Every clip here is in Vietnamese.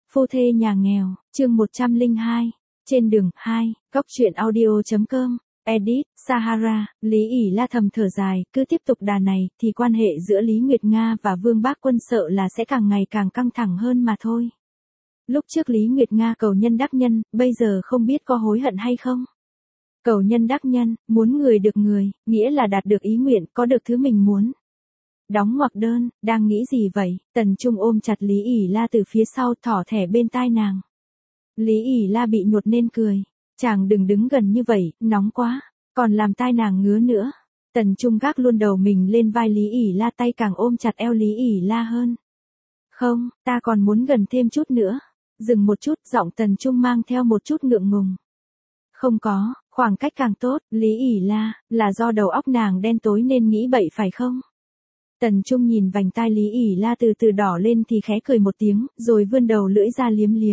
Phu thê nhà nghèo, chương 102, trên đường 2, góc truyện audio.com, edit, Sahara, Lý ỉ La thầm thở dài, cứ tiếp tục đà này, thì quan hệ giữa Lý Nguyệt Nga và Vương Bác Quân sợ là sẽ càng ngày càng căng thẳng hơn mà thôi. Lúc trước Lý Nguyệt Nga cầu nhân đắc nhân, bây giờ không biết có hối hận hay không? Cầu nhân đắc nhân, muốn người được người, nghĩa là đạt được ý nguyện, có được thứ mình muốn. Đóng ngoặc đơn, đang nghĩ gì vậy? Tần Trung ôm chặt Lý ỉ La từ phía sau, thỏ thẻ bên tai nàng. Lý ỉ La bị nhột nên cười. Chàng đừng đứng gần như vậy, nóng quá, còn làm tai nàng ngứa nữa. Tần Trung gác luôn đầu mình lên vai Lý ỉ La, tay càng ôm chặt eo Lý ỉ La hơn. Không, ta còn muốn gần thêm chút nữa. Dừng một chút, giọng Tần Trung mang theo một chút ngượng ngùng. Không có, khoảng cách càng tốt, Lý ỉ La, là do đầu óc nàng đen tối nên nghĩ bậy phải không? Tần Trung nhìn vành tai Lý ỉ La từ từ đỏ lên thì khẽ cười một tiếng, rồi vươn đầu lưỡi ra liếm liếm.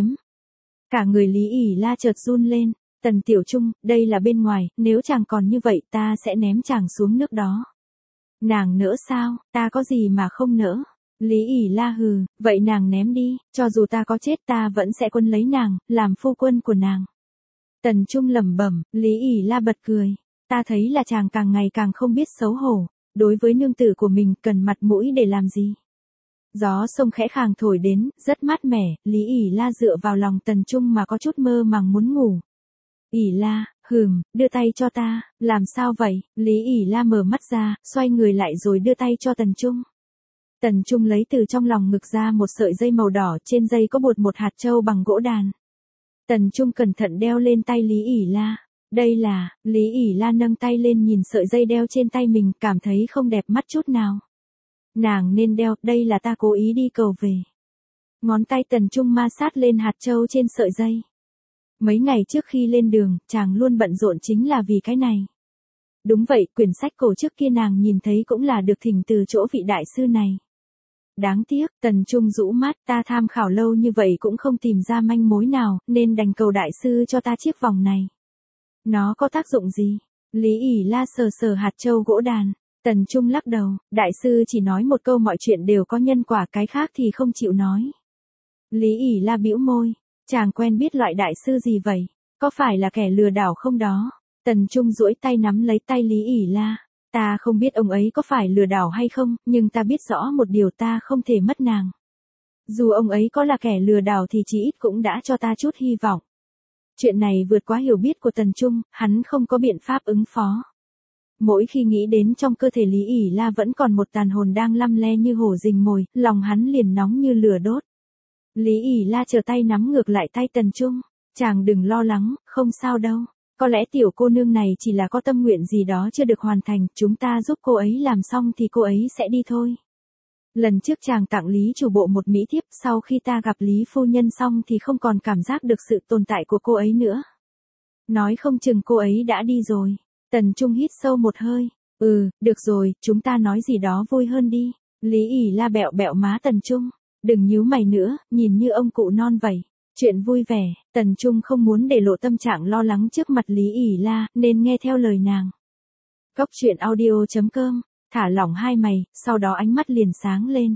Cả người Lý ỉ La chợt run lên. Tần Tiểu Trung, đây là bên ngoài, nếu chàng còn như vậy ta sẽ ném chàng xuống nước đó. Nàng nỡ sao, ta có gì mà không nỡ. Lý ỉ La hừ, vậy nàng ném đi, cho dù ta có chết ta vẫn sẽ quân lấy nàng, làm phu quân của nàng. Tần Trung lẩm bẩm, Lý ỉ La bật cười. Ta thấy là chàng càng ngày càng không biết xấu hổ, đối với nương tử của mình cần mặt mũi để làm gì. Gió sông khẽ khàng thổi đến, rất mát mẻ, Lý ỉ La dựa vào lòng Tần Trung mà có chút mơ màng muốn ngủ. ỉ La, đưa tay cho ta, làm sao vậy? Lý ỉ La mở mắt ra, xoay người lại rồi đưa tay cho Tần Trung. Tần Trung lấy từ trong lòng ngực ra một sợi dây màu đỏ, trên dây có buộc một hạt châu bằng gỗ đàn. Tần Trung cẩn thận đeo lên tay Lý ỉ La. Đây là, Lý ỉ La nâng tay lên nhìn sợi dây đeo trên tay mình, cảm thấy không đẹp mắt chút nào. Nàng nên đeo, đây là ta cố ý đi cầu về. Ngón tay Tần Trung ma sát lên hạt châu trên sợi dây. Mấy ngày trước khi lên đường, chàng luôn bận rộn chính là vì cái này. Đúng vậy, quyển sách cổ trước kia nàng nhìn thấy cũng là được thỉnh từ chỗ vị đại sư này. Đáng tiếc, Tần Trung rũ mắt, ta tham khảo lâu như vậy cũng không tìm ra manh mối nào, nên đành cầu đại sư cho ta chiếc vòng này. Nó có tác dụng gì? Lý ỉ La sờ sờ hạt châu gỗ đàn. Tần Trung lắc đầu, đại sư chỉ nói một câu mọi chuyện đều có nhân quả, cái khác thì không chịu nói. Lý ỉ La bĩu môi, chàng quen biết loại đại sư gì vậy? Có phải là kẻ lừa đảo không đó? Tần Trung duỗi tay nắm lấy tay Lý ỉ La. Ta không biết ông ấy có phải lừa đảo hay không, nhưng ta biết rõ một điều, ta không thể mất nàng. Dù ông ấy có là kẻ lừa đảo thì chỉ ít cũng đã cho ta chút hy vọng. Chuyện này vượt quá hiểu biết của Tần Trung, hắn không có biện pháp ứng phó. Mỗi khi nghĩ đến trong cơ thể Lý ỉ La vẫn còn một tàn hồn đang lăm le như hổ rình mồi, lòng hắn liền nóng như lửa đốt. Lý ỉ La trở tay nắm ngược lại tay Tần Trung. Chàng đừng lo lắng, không sao đâu. Có lẽ tiểu cô nương này chỉ là có tâm nguyện gì đó chưa được hoàn thành, chúng ta giúp cô ấy làm xong thì cô ấy sẽ đi thôi. Lần trước chàng tặng Lý chủ bộ một mỹ thiếp, sau khi ta gặp Lý phu nhân xong thì không còn cảm giác được sự tồn tại của cô ấy nữa. Nói không chừng cô ấy đã đi rồi. Tần Trung hít sâu một hơi. Được rồi, chúng ta nói gì đó vui hơn đi. Lý ỉ La bẹo bẹo má Tần Trung. Đừng nhíu mày nữa, nhìn như ông cụ non vậy. Chuyện vui vẻ, Tần Trung không muốn để lộ tâm trạng lo lắng trước mặt Lý ỉ La, nên nghe theo lời nàng. Góc truyện audio.com, thả lỏng hai mày, sau đó ánh mắt liền sáng lên.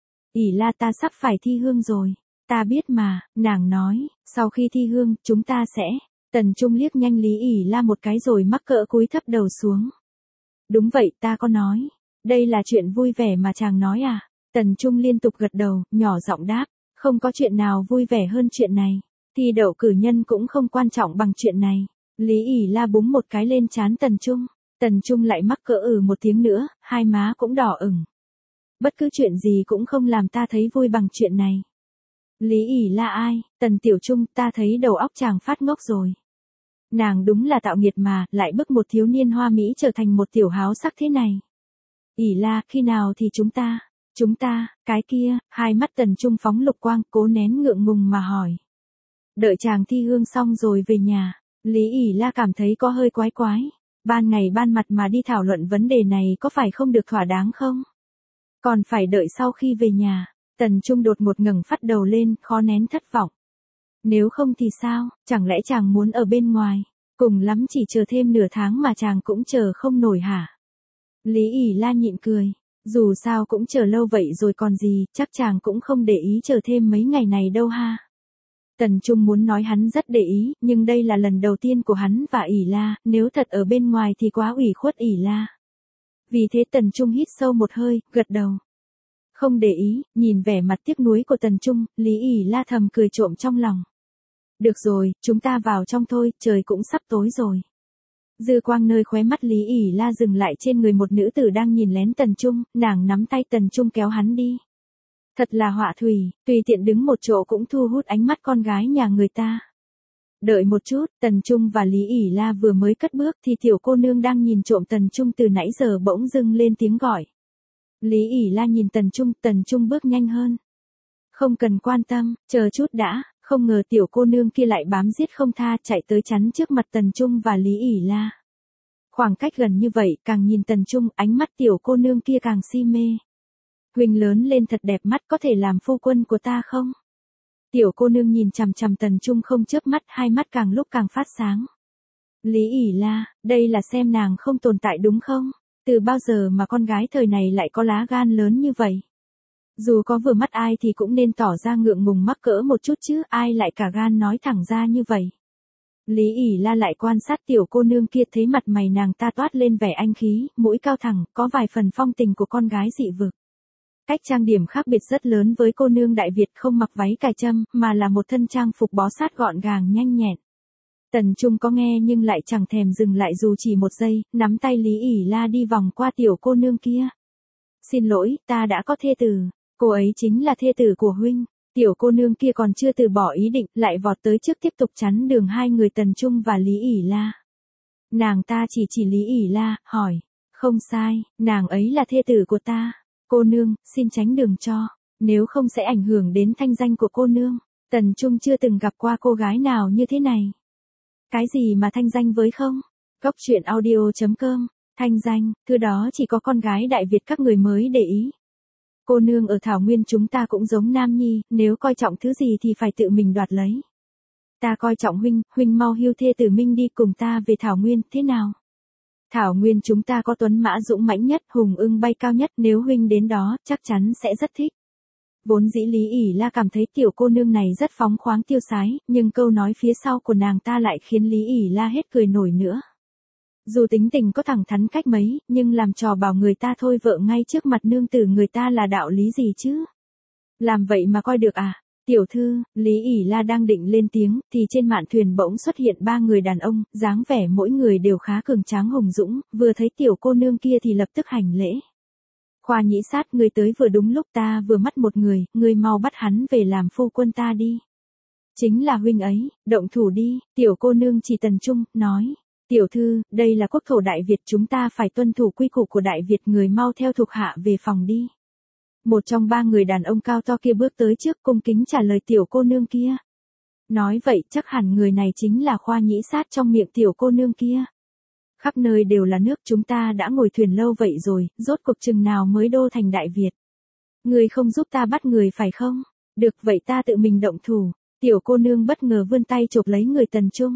ỉ La, ta sắp phải thi hương rồi. Ta biết mà, nàng nói, sau khi thi hương, chúng ta sẽ. Tần Trung liếc nhanh Lý ỉ La một cái rồi mắc cỡ cúi thấp đầu xuống. Đúng vậy, ta có nói. Đây là chuyện vui vẻ mà chàng nói à? Tần Trung liên tục gật đầu, nhỏ giọng đáp. Không có chuyện nào vui vẻ hơn chuyện này. Thi đậu cử nhân cũng không quan trọng bằng chuyện này. Lý ỉ La búng một cái lên trán Tần Trung. Tần Trung lại mắc cỡ một tiếng nữa, hai má cũng đỏ ửng. Bất cứ chuyện gì cũng không làm ta thấy vui bằng chuyện này. Lý ỉ La ai? Tần Tiểu Trung, ta thấy đầu óc chàng phát ngốc rồi. Nàng đúng là tạo nghiệt mà, lại bức một thiếu niên hoa mỹ trở thành một tiểu háo sắc thế này. ỉ La, khi nào thì chúng ta, cái kia, hai mắt Tần Trung phóng lục quang, cố nén ngượng ngùng mà hỏi. Đợi chàng thi hương xong rồi về nhà. Lý ỉ La cảm thấy có hơi quái quái. Ban ngày ban mặt mà đi thảo luận vấn đề này có phải không được thỏa đáng không? Còn phải đợi sau khi về nhà. Tần Trung đột ngột ngẩng phát đầu lên, khó nén thất vọng. Nếu không thì sao, chẳng lẽ chàng muốn ở bên ngoài? Cùng lắm chỉ chờ thêm nửa tháng mà chàng cũng chờ không nổi hả? Lý ỉ La nhịn cười. Dù sao cũng chờ lâu vậy rồi còn gì, chắc chàng cũng không để ý chờ thêm mấy ngày này đâu ha. Tần Trung muốn nói hắn rất để ý, nhưng đây là lần đầu tiên của hắn và ỉ la, nếu thật ở bên ngoài thì quá ủy khuất ỉ la. Vì thế Tần Trung hít sâu một hơi, gật đầu. Không để ý, nhìn vẻ mặt tiếc nuối của Tần Trung, Lý ỉ la thầm cười trộm trong lòng. Được rồi, chúng ta vào trong thôi, trời cũng sắp tối rồi. Dư quang nơi khóe mắt Lý ỉ la dừng lại trên người một nữ tử đang nhìn lén Tần Trung, nàng nắm tay Tần Trung kéo hắn đi. Thật là họa thủy, tùy tiện đứng một chỗ cũng thu hút ánh mắt con gái nhà người ta. Đợi một chút, Tần Trung và Lý ỉ la vừa mới cất bước thì tiểu cô nương đang nhìn trộm Tần Trung từ nãy giờ bỗng dưng lên tiếng gọi. Lý ỉ la nhìn Tần Trung bước nhanh hơn. Không cần quan tâm, chờ chút đã, không ngờ tiểu cô nương kia lại bám giết không tha chạy tới chắn trước mặt Tần Trung và Lý ỉ la. Khoảng cách gần như vậy, càng nhìn Tần Trung, ánh mắt tiểu cô nương kia càng si mê. Huynh lớn lên thật đẹp mắt, có thể làm phu quân của ta không? Tiểu cô nương nhìn chằm chằm Tần Trung không chớp mắt, hai mắt càng lúc càng phát sáng. Lý ỉ la, đây là xem nàng không tồn tại đúng không? Từ bao giờ mà con gái thời này lại có lá gan lớn như vậy? Dù có vừa mắt ai thì cũng nên tỏ ra ngượng ngùng mắc cỡ một chút chứ, ai lại cả gan nói thẳng ra như vậy. Lý ỉ la lại quan sát tiểu cô nương kia, thấy mặt mày nàng ta toát lên vẻ anh khí, mũi cao thẳng, có vài phần phong tình của con gái dị vực. Cách trang điểm khác biệt rất lớn với cô nương Đại Việt, không mặc váy cài trâm, mà là một thân trang phục bó sát gọn gàng nhanh nhẹn. Tần Trung có nghe nhưng lại chẳng thèm dừng lại dù chỉ một giây, nắm tay Lý ỉ la đi vòng qua tiểu cô nương kia. Xin lỗi, ta đã có thê tử, cô ấy chính là thê tử của huynh. Tiểu cô nương kia còn chưa từ bỏ ý định, lại vọt tới trước tiếp tục chắn đường hai người Tần Trung và Lý ỉ la. Nàng ta chỉ Lý ỉ la, hỏi. Không sai, nàng ấy là thê tử của ta. Cô nương, xin tránh đường cho, nếu không sẽ ảnh hưởng đến thanh danh của cô nương. Tần Trung chưa từng gặp qua cô gái nào như thế này. Cái gì mà thanh danh với không? Góc truyện audio.com, thanh danh, thứ đó chỉ có con gái Đại Việt các người mới để ý. Cô nương ở Thảo Nguyên chúng ta cũng giống Nam Nhi, nếu coi trọng thứ gì thì phải tự mình đoạt lấy. Ta coi trọng huynh, huynh mau hiu thê tử Minh đi cùng ta về Thảo Nguyên, thế nào? Thảo Nguyên chúng ta có tuấn mã dũng mãnh nhất, hùng ưng bay cao nhất, nếu huynh đến đó, chắc chắn sẽ rất thích. Vốn dĩ Lý ỉ la cảm thấy tiểu cô nương này rất phóng khoáng tiêu sái, nhưng câu nói phía sau của nàng ta lại khiến Lý ỉ la hết cười nổi nữa. Dù tính tình có thẳng thắn cách mấy, nhưng làm trò bảo người ta thôi vợ ngay trước mặt nương tử người ta là đạo lý gì chứ? Làm vậy mà coi được à? Tiểu thư, Lý ỉ la đang định lên tiếng, thì trên mạn thuyền bỗng xuất hiện ba người đàn ông, dáng vẻ mỗi người đều khá cường tráng hùng dũng, vừa thấy tiểu cô nương kia thì lập tức hành lễ. Khoa nhĩ sát, người tới vừa đúng lúc, ta vừa mất một người mau bắt hắn về làm phu quân ta đi. Chính là huynh ấy, động thủ đi, tiểu cô nương chỉ Tần Trung, nói. Tiểu thư, đây là quốc thổ Đại Việt, chúng ta phải tuân thủ quy củ của Đại Việt, người mau theo thuộc hạ về phòng đi. Một trong ba người đàn ông cao to kia bước tới trước, cung kính trả lời tiểu cô nương kia. Nói vậy chắc hẳn người này chính là Khoa nhĩ sát trong miệng tiểu cô nương kia. Khắp nơi đều là nước, chúng ta đã ngồi thuyền lâu vậy rồi, rốt cuộc chừng nào mới đô thành Đại Việt. Người không giúp ta bắt người phải không? Được vậy ta tự mình động thủ. Tiểu cô nương bất ngờ vươn tay chộp lấy người Tần Trung.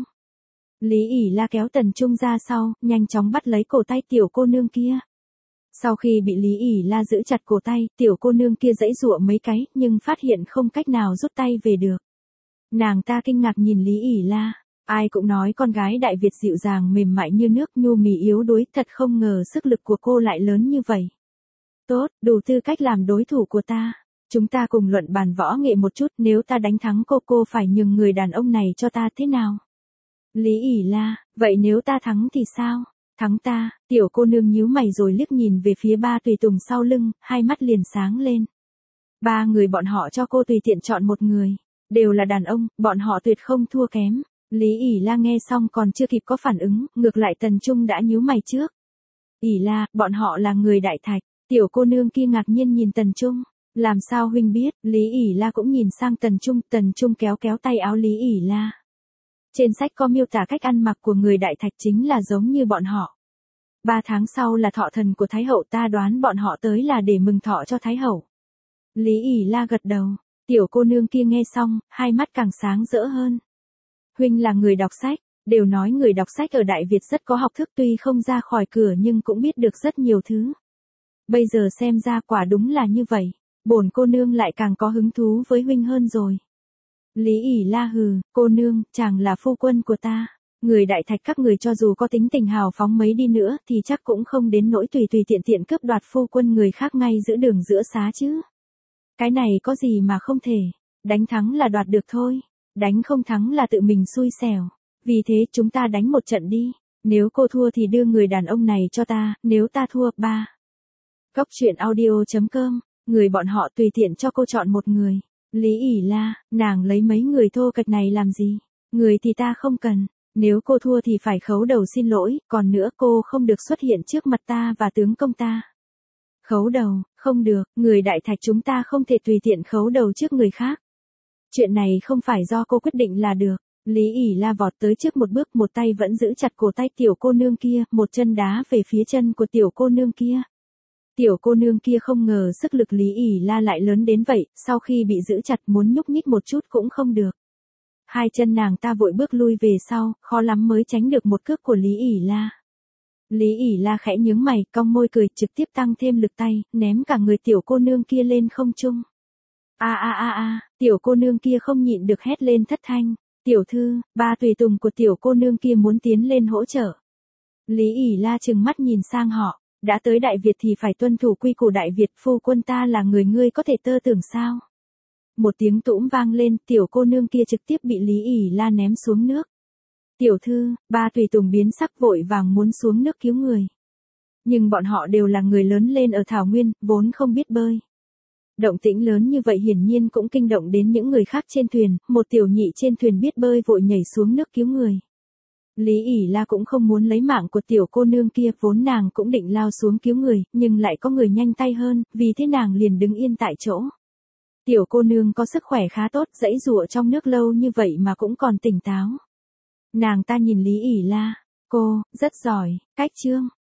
Lý ỉ la kéo Tần Trung ra sau, nhanh chóng bắt lấy cổ tay tiểu cô nương kia. Sau khi bị Lý ỉ la giữ chặt cổ tay, tiểu cô nương kia giãy giụa mấy cái, nhưng phát hiện không cách nào rút tay về được. Nàng ta kinh ngạc nhìn Lý ỉ la. Ai cũng nói con gái Đại Việt dịu dàng mềm mại như nước, nhu mì yếu đuối, thật không ngờ sức lực của cô lại lớn như vậy. Tốt, đủ tư cách làm đối thủ của ta. Chúng ta cùng luận bàn võ nghệ một chút, nếu ta đánh thắng cô phải nhường người đàn ông này cho ta thế nào? Lý ỉ la, vậy nếu ta thắng thì sao? Thắng ta, tiểu cô nương nhíu mày rồi liếc nhìn về phía ba tùy tùng sau lưng, hai mắt liền sáng lên. Ba người bọn họ cho cô tùy tiện chọn một người. Đều là đàn ông, bọn họ tuyệt không thua kém. Lý ỉ la nghe xong còn chưa kịp có phản ứng, ngược lại Tần Trung đã nhíu mày trước. ỉ la, bọn họ là người Đại Thạch. Tiểu cô nương kia ngạc nhiên nhìn Tần Trung. Làm sao huynh biết? Lý ỉ la cũng nhìn sang Tần Trung kéo tay áo Lý ỉ la. Trên sách có miêu tả cách ăn mặc của người Đại Thạch chính là giống như bọn họ. 3 tháng sau là thọ thần của Thái Hậu, ta đoán bọn họ tới là để mừng thọ cho Thái Hậu. Lý ỉ la gật đầu. Tiểu cô nương kia nghe xong, hai mắt càng sáng rỡ hơn. Huynh là người đọc sách, đều nói người đọc sách ở Đại Việt rất có học thức, tuy không ra khỏi cửa nhưng cũng biết được rất nhiều thứ. Bây giờ xem ra quả đúng là như vậy, bổn cô nương lại càng có hứng thú với huynh hơn rồi. Lý ỉ la hừ, cô nương, chàng là phu quân của ta. Người Đại Thạch các người cho dù có tính tình hào phóng mấy đi nữa thì chắc cũng không đến nỗi tùy tùy tiện tiện cướp đoạt phu quân người khác ngay giữa đường giữa xá chứ. Cái này có gì mà không thể, đánh thắng là đoạt được thôi, đánh không thắng là tự mình xui xẻo. Vì thế chúng ta đánh một trận đi, nếu cô thua thì đưa người đàn ông này cho ta, nếu ta thua, ba. Góc truyện audio.com, người bọn họ tùy tiện cho cô chọn một người. Lý ỉ la, nàng lấy mấy người thô kệch này làm gì, người thì ta không cần. Nếu cô thua thì phải khấu đầu xin lỗi, còn nữa cô không được xuất hiện trước mặt ta và tướng công ta. Khấu đầu, không được, người Đại Thạch chúng ta không thể tùy tiện khấu đầu trước người khác. Chuyện này không phải do cô quyết định là được. Lý ỉ la vọt tới trước một bước, một tay vẫn giữ chặt cổ tay tiểu cô nương kia, một chân đá về phía chân của tiểu cô nương kia. Tiểu cô nương kia không ngờ sức lực Lý ỉ la lại lớn đến vậy, sau khi bị giữ chặt muốn nhúc nhích một chút cũng không được. Hai chân nàng ta vội bước lui về sau, khó lắm mới tránh được một cước của Lý ỉ la. Lý ỉ la khẽ nhướng mày, cong môi cười, trực tiếp tăng thêm lực tay, ném cả người tiểu cô nương kia lên không trung. Tiểu cô nương kia không nhịn được hét lên thất thanh. Tiểu thư, ba tùy tùng của tiểu cô nương kia muốn tiến lên hỗ trợ. Lý ỉ la trừng mắt nhìn sang họ, đã tới Đại Việt thì phải tuân thủ quy củ Đại Việt, phu quân ta là người ngươi có thể tơ tưởng sao? Một tiếng tũm vang lên, tiểu cô nương kia trực tiếp bị Lý ỉ la ném xuống nước. Tiểu thư, ba tùy tùng biến sắc vội vàng muốn xuống nước cứu người. Nhưng bọn họ đều là người lớn lên ở Thảo Nguyên, vốn không biết bơi. Động tĩnh lớn như vậy hiển nhiên cũng kinh động đến những người khác trên thuyền, một tiểu nhị trên thuyền biết bơi vội nhảy xuống nước cứu người. Lý ỉ la cũng không muốn lấy mạng của tiểu cô nương kia, vốn nàng cũng định lao xuống cứu người, nhưng lại có người nhanh tay hơn, vì thế nàng liền đứng yên tại chỗ. Tiểu cô nương có sức khỏe khá tốt, giãy giụa trong nước lâu như vậy mà cũng còn tỉnh táo. Nàng ta nhìn Lý ỉ la, cô, rất giỏi, cách chương.